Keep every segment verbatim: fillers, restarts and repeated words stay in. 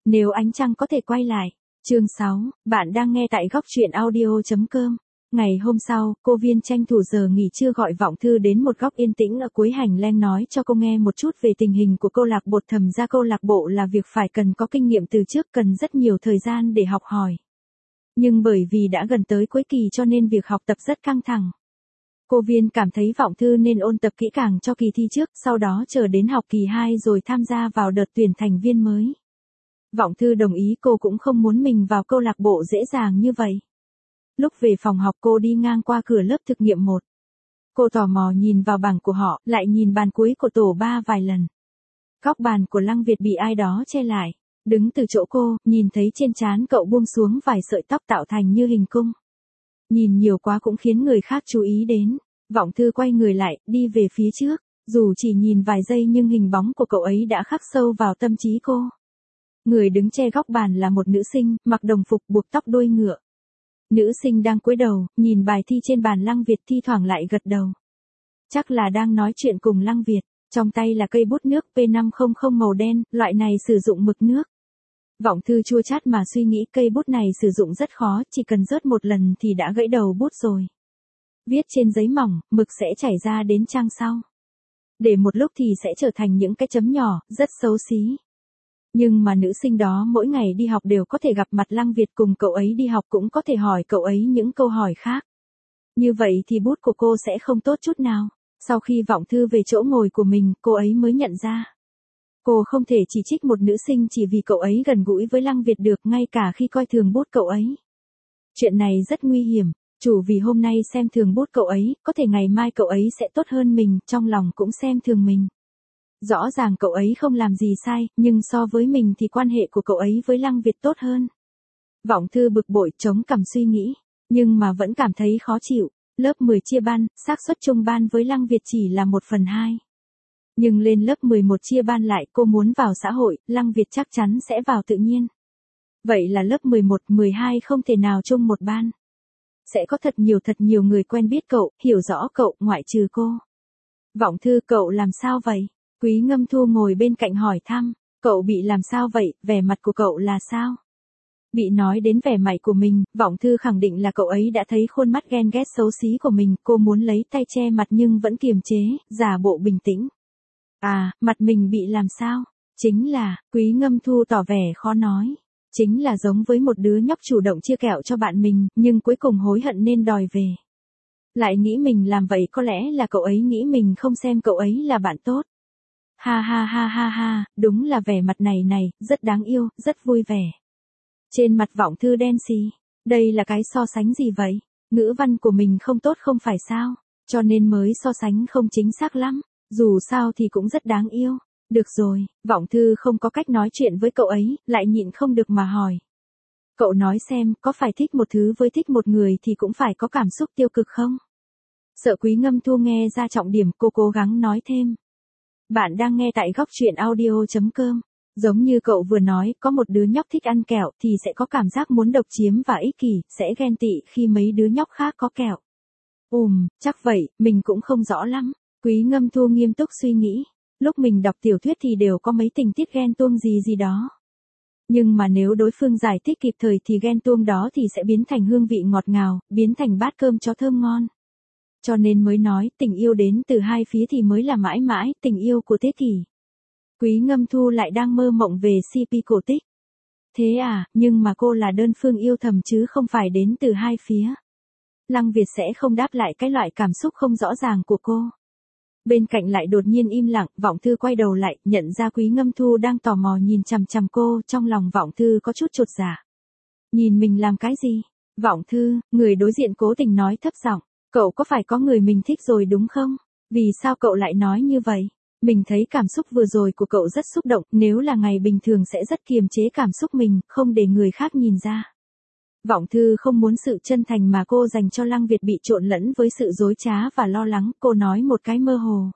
Nếu ánh trăng có thể quay lại. Chương sáu, bạn đang nghe tại góc truyện audio.com. Ngày hôm sau, cô Viên tranh thủ giờ nghỉ trưa gọi Vọng Thư đến một góc yên tĩnh ở cuối hành lang nói cho cô nghe một chút về tình hình của câu lạc bộ. Thầm ra câu lạc bộ là việc phải cần có kinh nghiệm từ trước, cần rất nhiều thời gian để học hỏi. Nhưng bởi vì đã gần tới cuối kỳ cho nên việc học tập rất căng thẳng. Cô Viên cảm thấy Vọng Thư nên ôn tập kỹ càng cho kỳ thi trước, sau đó chờ đến học kỳ hai rồi tham gia vào đợt tuyển thành viên mới. Vọng Thư đồng ý, cô cũng không muốn mình vào câu lạc bộ dễ dàng như vậy. Lúc về phòng học cô đi ngang qua cửa lớp thực nghiệm một. Cô tò mò nhìn vào bảng của họ, lại nhìn bàn cuối của tổ ba vài lần. Góc bàn của Lăng Việt bị ai đó che lại. Đứng từ chỗ cô, nhìn thấy trên trán cậu buông xuống vài sợi tóc tạo thành như hình cung. Nhìn nhiều quá cũng khiến người khác chú ý đến. Vọng Thư quay người lại, đi về phía trước. Dù chỉ nhìn vài giây nhưng hình bóng của cậu ấy đã khắc sâu vào tâm trí cô. Người đứng che góc bàn là một nữ sinh, mặc đồng phục buộc tóc đuôi ngựa. Nữ sinh đang cúi đầu, nhìn bài thi trên bàn Lăng Việt, thi thoảng lại gật đầu. Chắc là đang nói chuyện cùng Lăng Việt. Trong tay là cây bút nước P năm trăm màu đen, loại này sử dụng mực nước. Vọng Thư chua chát mà suy nghĩ, cây bút này sử dụng rất khó, chỉ cần rớt một lần thì đã gãy đầu bút rồi. Viết trên giấy mỏng, mực sẽ chảy ra đến trang sau. Để một lúc thì sẽ trở thành những cái chấm nhỏ, rất xấu xí. Nhưng mà nữ sinh đó mỗi ngày đi học đều có thể gặp mặt Lăng Việt, cùng cậu ấy đi học cũng có thể hỏi cậu ấy những câu hỏi khác. Như vậy thì bút của cô sẽ không tốt chút nào. Sau khi Vọng Thư về chỗ ngồi của mình, cô ấy mới nhận ra. Cô không thể chỉ trích một nữ sinh chỉ vì cậu ấy gần gũi với Lăng Việt được, ngay cả khi coi thường bút cậu ấy. Chuyện này rất nguy hiểm. Chủ vì hôm nay xem thường bút cậu ấy, có thể ngày mai cậu ấy sẽ tốt hơn mình, trong lòng cũng xem thường mình. Rõ ràng cậu ấy không làm gì sai, nhưng so với mình thì quan hệ của cậu ấy với Lăng Việt tốt hơn. Vọng Thư bực bội, chống cằm suy nghĩ, nhưng mà vẫn cảm thấy khó chịu. Lớp mười chia ban, xác suất chung ban với Lăng Việt chỉ là một phần hai. Nhưng lên lớp mười một chia ban lại, cô muốn vào xã hội, Lăng Việt chắc chắn sẽ vào tự nhiên. Vậy là lớp mười một, mười hai không thể nào chung một ban. Sẽ có thật nhiều thật nhiều người quen biết cậu, hiểu rõ cậu, ngoại trừ cô. Vọng Thư, cậu làm sao vậy? Quý Ngâm Thu ngồi bên cạnh hỏi thăm, cậu bị làm sao vậy, vẻ mặt của cậu là sao? Bị nói đến vẻ mặt của mình, Vọng Thư khẳng định là cậu ấy đã thấy khuôn mắt ghen ghét xấu xí của mình, cô muốn lấy tay che mặt nhưng vẫn kiềm chế, giả bộ bình tĩnh. À, mặt mình bị làm sao? Chính là, Quý Ngâm Thu tỏ vẻ khó nói. Chính là giống với một đứa nhóc chủ động chia kẹo cho bạn mình, nhưng cuối cùng hối hận nên đòi về. Lại nghĩ mình làm vậy có lẽ là cậu ấy nghĩ mình không xem cậu ấy là bạn tốt. Ha ha ha ha ha, đúng là vẻ mặt này này, rất đáng yêu, rất vui vẻ. Trên mặt Vọng Thư đen xì, đây là cái so sánh gì vậy? Ngữ văn của mình không tốt không phải sao, cho nên mới so sánh không chính xác lắm, dù sao thì cũng rất đáng yêu. Được rồi, Vọng Thư không có cách nói chuyện với cậu ấy, lại nhịn không được mà hỏi. Cậu nói xem, có phải thích một thứ với thích một người thì cũng phải có cảm xúc tiêu cực không? Sợ Quý Ngâm Thu nghe ra trọng điểm, cô cố gắng nói thêm. Bạn đang nghe tại góc truyện audio.com. Giống như cậu vừa nói, có một đứa nhóc thích ăn kẹo thì sẽ có cảm giác muốn độc chiếm và ích kỷ, sẽ ghen tị khi mấy đứa nhóc khác có kẹo. Ừm, chắc vậy, mình cũng không rõ lắm. Quý Ngâm Thu nghiêm túc suy nghĩ. Lúc mình đọc tiểu thuyết thì đều có mấy tình tiết ghen tuông gì gì đó. Nhưng mà nếu đối phương giải thích kịp thời thì ghen tuông đó thì sẽ biến thành hương vị ngọt ngào, biến thành bát cơm chó thơm ngon. Cho nên mới nói, tình yêu đến từ hai phía thì mới là mãi mãi, tình yêu của thế kỷ. Quý Ngâm Thu lại đang mơ mộng về xê pê cổ tích. Thế à, nhưng mà cô là đơn phương yêu thầm chứ không phải đến từ hai phía. Lăng Việt sẽ không đáp lại cái loại cảm xúc không rõ ràng của cô. Bên cạnh lại đột nhiên im lặng, Vọng Thư quay đầu lại, nhận ra Quý Ngâm Thu đang tò mò nhìn chằm chằm cô, trong lòng Vọng Thư có chút chột dạ. Nhìn mình làm cái gì? Vọng Thư, người đối diện cố tình nói thấp giọng, cậu có phải có người mình thích rồi đúng không? Vì sao cậu lại nói như vậy? Mình thấy cảm xúc vừa rồi của cậu rất xúc động, nếu là ngày bình thường sẽ rất kiềm chế cảm xúc mình, không để người khác nhìn ra. Vọng Thư không muốn sự chân thành mà cô dành cho Lăng Việt bị trộn lẫn với sự dối trá và lo lắng, cô nói một cái mơ hồ.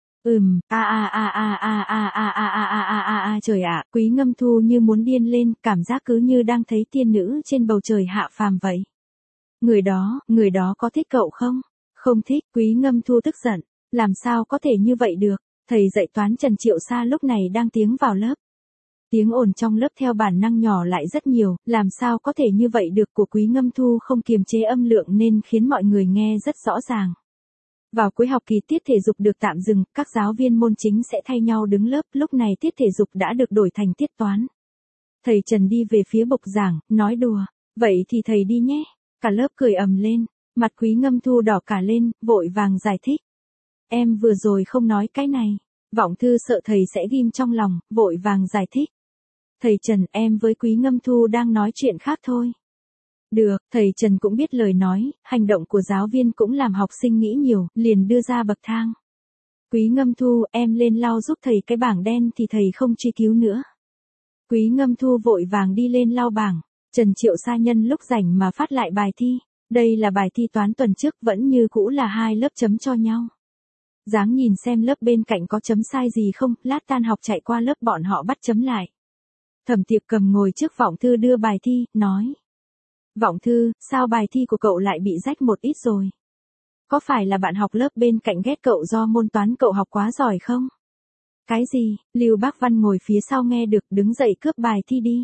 Ừm, a a a a a a a a a a a a a trời ạ, Quý Ngâm Thu như muốn điên lên, cảm giác cứ như đang thấy tiên nữ trên bầu trời hạ phàm vậy. Người đó, người đó có thích cậu không? Không thích, Quý Ngâm Thu tức giận, làm sao có thể như vậy được? Thầy dạy toán Trần Triệu Sa lúc này đang tiến vào lớp. Tiếng ồn trong lớp theo bản năng nhỏ lại rất nhiều, làm sao có thể như vậy được, của Quý Ngâm Thu không kiềm chế âm lượng nên khiến mọi người nghe rất rõ ràng. Vào cuối học kỳ tiết thể dục được tạm dừng, các giáo viên môn chính sẽ thay nhau đứng lớp, lúc này tiết thể dục đã được đổi thành tiết toán. Thầy Trần đi về phía bục giảng, nói đùa, vậy thì thầy đi nhé. Cả lớp cười ầm lên, mặt Quý Ngâm Thu đỏ cả lên, vội vàng giải thích. Em vừa rồi không nói cái này. Vọng Thư sợ thầy sẽ ghim trong lòng, vội vàng giải thích. Thầy Trần, em với Quý Ngâm Thu đang nói chuyện khác thôi. Được, thầy Trần cũng biết lời nói, hành động của giáo viên cũng làm học sinh nghĩ nhiều, liền đưa ra bậc thang. Quý Ngâm Thu, em lên lau giúp thầy cái bảng đen thì thầy không truy cứu nữa. Quý Ngâm Thu vội vàng đi lên lau bảng, Trần Triệu Sa nhân lúc rảnh mà phát lại bài thi. Đây là bài thi toán tuần trước, vẫn như cũ là hai lớp chấm cho nhau. Dáng nhìn xem lớp bên cạnh có chấm sai gì không, lát tan học chạy qua lớp bọn họ bắt chấm lại. Thẩm Tiệp Cầm ngồi trước Vọng Thư đưa bài thi, nói. Vọng Thư, sao bài thi của cậu lại bị rách một ít rồi? Có phải là bạn học lớp bên cạnh ghét cậu do môn toán cậu học quá giỏi không? Cái gì? Lưu Bác Văn ngồi phía sau nghe được, đứng dậy cướp bài thi đi.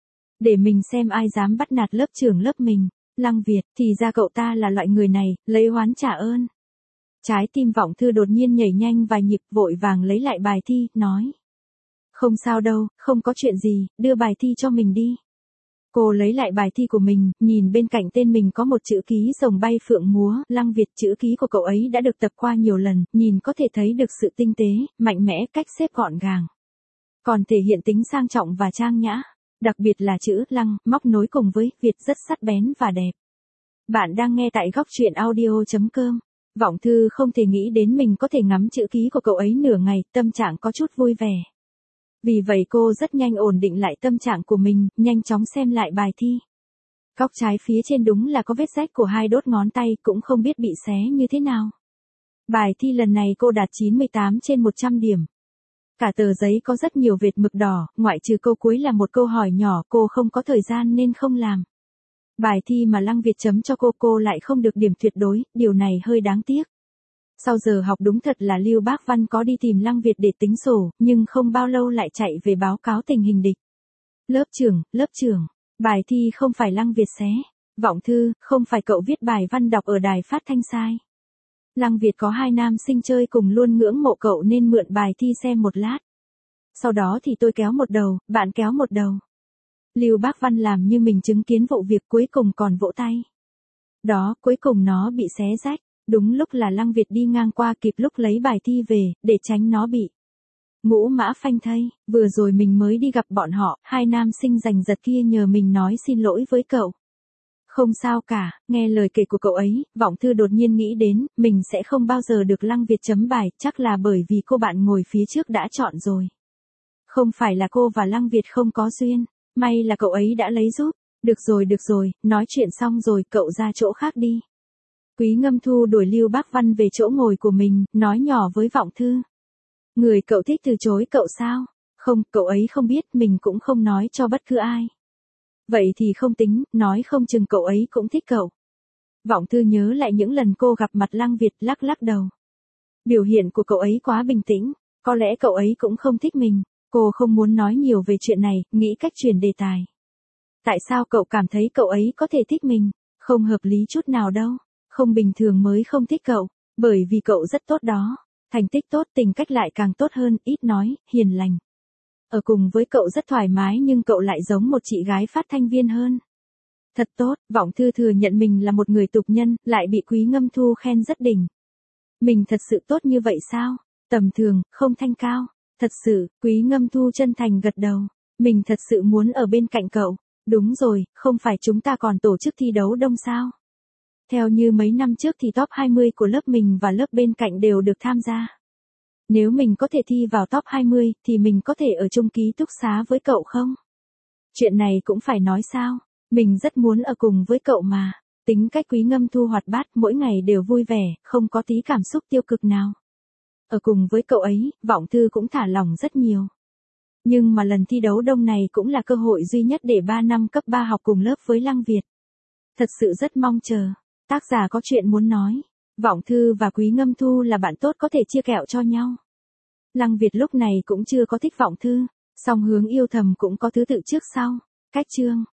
Để mình xem ai dám bắt nạt lớp trưởng lớp mình. Lăng Việt, thì ra cậu ta là loại người này, lấy oán trả ơn. Trái tim Vọng Thư đột nhiên nhảy nhanh vài nhịp, vội vàng lấy lại bài thi, nói. Không sao đâu, không có chuyện gì, đưa bài thi cho mình đi. Cô lấy lại bài thi của mình, nhìn bên cạnh tên mình có một chữ ký rồng bay phượng múa, Lăng Việt, chữ ký của cậu ấy đã được tập qua nhiều lần, nhìn có thể thấy được sự tinh tế, mạnh mẽ, cách xếp gọn gàng. Còn thể hiện tính sang trọng và trang nhã, đặc biệt là chữ Lăng, móc nối cùng với Việt rất sắc bén và đẹp. Bạn đang nghe tại góc truyện audio chấm com. Vọng Thư không thể nghĩ đến mình có thể ngắm chữ ký của cậu ấy nửa ngày, tâm trạng có chút vui vẻ. Vì vậy cô rất nhanh ổn định lại tâm trạng của mình, nhanh chóng xem lại bài thi. Góc trái phía trên đúng là có vết rách của hai đốt ngón tay, cũng không biết bị xé như thế nào. Bài thi lần này cô đạt chín mươi tám trên một trăm điểm. Cả tờ giấy có rất nhiều vệt mực đỏ, ngoại trừ câu cuối là một câu hỏi nhỏ, cô không có thời gian nên không làm. Bài thi mà Lăng Việt chấm cho cô, cô lại không được điểm tuyệt đối, điều này hơi đáng tiếc. Sau giờ học đúng thật là Lưu Bác Văn có đi tìm Lăng Việt để tính sổ, nhưng không bao lâu lại chạy về báo cáo tình hình địch. Lớp trưởng, lớp trưởng, bài thi không phải Lăng Việt xé. Vọng Thư, không phải cậu viết bài văn đọc ở đài phát thanh sai. Lăng Việt có hai nam sinh chơi cùng luôn ngưỡng mộ cậu nên mượn bài thi xem một lát. Sau đó thì tôi kéo một đầu, bạn kéo một đầu. Lưu Bác Văn làm như mình chứng kiến vụ việc, cuối cùng còn vỗ tay. Đó, cuối cùng nó bị xé rách. Đúng lúc là Lăng Việt đi ngang qua, kịp lúc lấy bài thi về, để tránh nó bị ngũ mã phanh thây. Vừa rồi mình mới đi gặp bọn họ, hai nam sinh giành giật kia nhờ mình nói xin lỗi với cậu. Không sao cả, nghe lời kể của cậu ấy, Vọng Thư đột nhiên nghĩ đến, mình sẽ không bao giờ được Lăng Việt chấm bài, chắc là bởi vì cô bạn ngồi phía trước đã chọn rồi. Không phải là cô và Lăng Việt không có duyên, may là cậu ấy đã lấy giúp. Được rồi được rồi, nói chuyện xong rồi, cậu ra chỗ khác đi. Quý Ngâm Thu đuổi Lưu Bác Văn về chỗ ngồi của mình, nói nhỏ với Vọng Thư. Người cậu thích từ chối cậu sao? Không, cậu ấy không biết, mình cũng không nói cho bất cứ ai. Vậy thì không tính, nói không chừng cậu ấy cũng thích cậu. Vọng Thư nhớ lại những lần cô gặp mặt Lăng Việt, lắc lắc đầu. Biểu hiện của cậu ấy quá bình tĩnh, có lẽ cậu ấy cũng không thích mình. Cô không muốn nói nhiều về chuyện này, nghĩ cách chuyển đề tài. Tại sao cậu cảm thấy cậu ấy có thể thích mình? Không hợp lý chút nào đâu. Không bình thường mới không thích cậu, bởi vì cậu rất tốt đó. Thành tích tốt, tình cách lại càng tốt hơn, ít nói, hiền lành. Ở cùng với cậu rất thoải mái nhưng cậu lại giống một chị gái phát thanh viên hơn. Thật tốt, Vọng Thư thừa nhận mình là một người tục nhân, lại bị Quý Ngâm Thu khen rất đỉnh. Mình thật sự tốt như vậy sao? Tầm thường, không thanh cao. Thật sự, Quý Ngâm Thu chân thành gật đầu. Mình thật sự muốn ở bên cạnh cậu. Đúng rồi, không phải chúng ta còn tổ chức thi đấu đông sao? Theo như mấy năm trước thì top hai mươi của lớp mình và lớp bên cạnh đều được tham gia. Nếu mình có thể thi vào top hai mươi, thì mình có thể ở chung ký túc xá với cậu không? Chuyện này cũng phải nói sao? Mình rất muốn ở cùng với cậu mà. Tính cách Quý Ngâm Thu hoạt bát, mỗi ngày đều vui vẻ, không có tí cảm xúc tiêu cực nào. Ở cùng với cậu ấy, Vọng Thư cũng thả lỏng rất nhiều. Nhưng mà lần thi đấu đông này cũng là cơ hội duy nhất để ba năm cấp ba học cùng lớp với Lăng Việt. Thật sự rất mong chờ. Tác giả có chuyện muốn nói. Vọng Thư và Quý Ngâm Thu là bạn tốt có thể chia kẹo cho nhau. Lăng Việt lúc này cũng chưa có thích Vọng Thư. Song hướng yêu thầm cũng có thứ tự trước sau. Cách chương